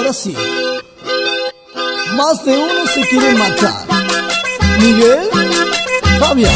ahora sí. Más de uno se quiere matar. Miguel, Fabián.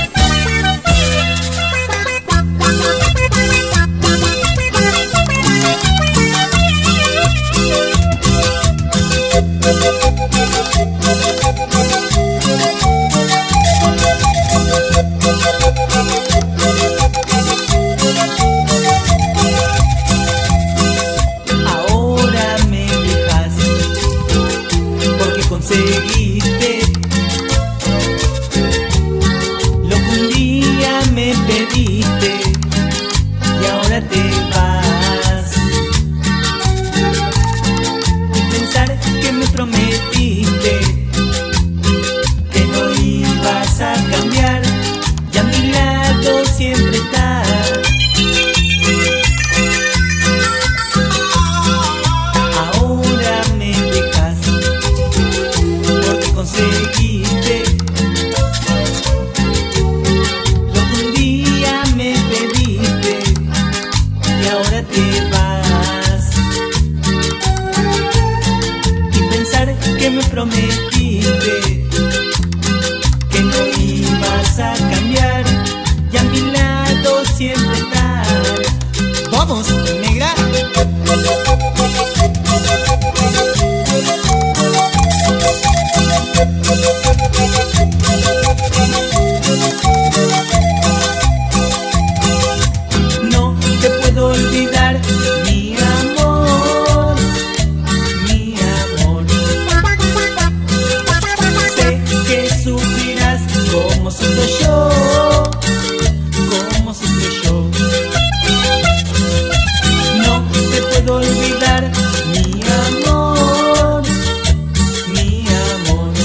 Ahora me dejas porque conseguiste lo que un día me pediste y ahora te vas. Y pensar que me prometiste que no ibas a cambiar y a mi lado siempre estás. Ahora me dejas porque conseguiste lo que un día me pediste y ahora te vas. Y pensar que me prometiste que no ibas a cambiar y a mi lado siempre estás. ¡Vamos, negra! No te puedo olvidar, mi amor, mi amor. Sé que sufrirás como sufro yo, como sufro yo. No te puedo olvidar, mi amor, mi amor.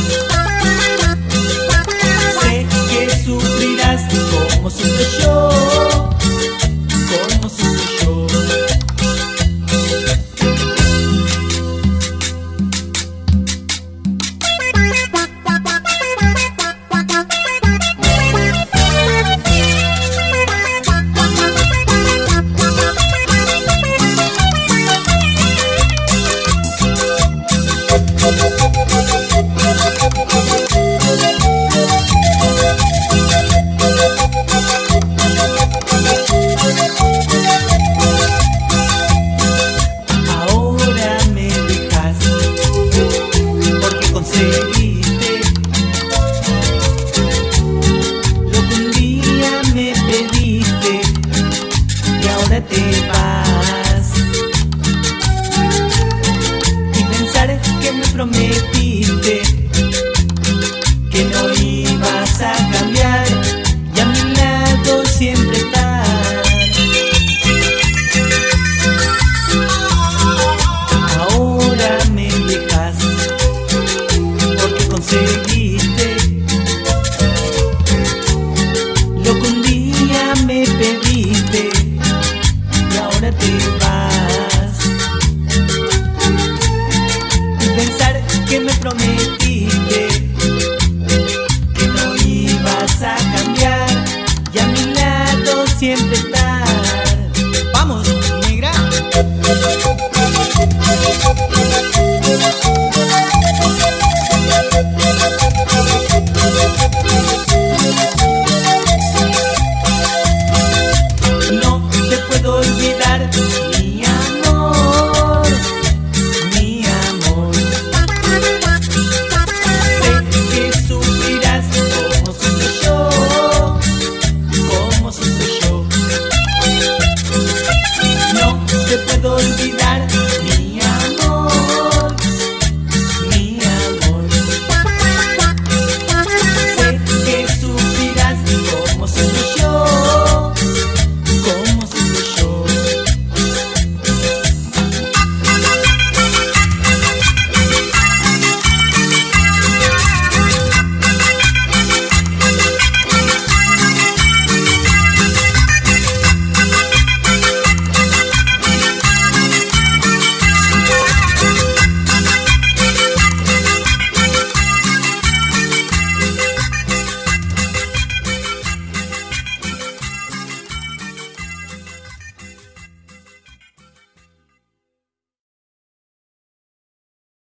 Sé que sufrirás como sufro yo, como sufro yo. Ahora me dejas porque conseguiste lo que un día me pediste y ahora te vas. Y pensar que me prometiste que no ibas a cambiar y a mi lado siempre estás. Ahora me dejas porque conseguiste lo que un día me pediste y ahora te vas. Y pensar que me prometiste que no ibas a cambiar y a mi lado siempre estar. ¡Vamos, negra! No te puedo olvidar, mi amor, mi amor. Sé que sufrirás como sufro yo, como sufro yo. No te puedo olvidar.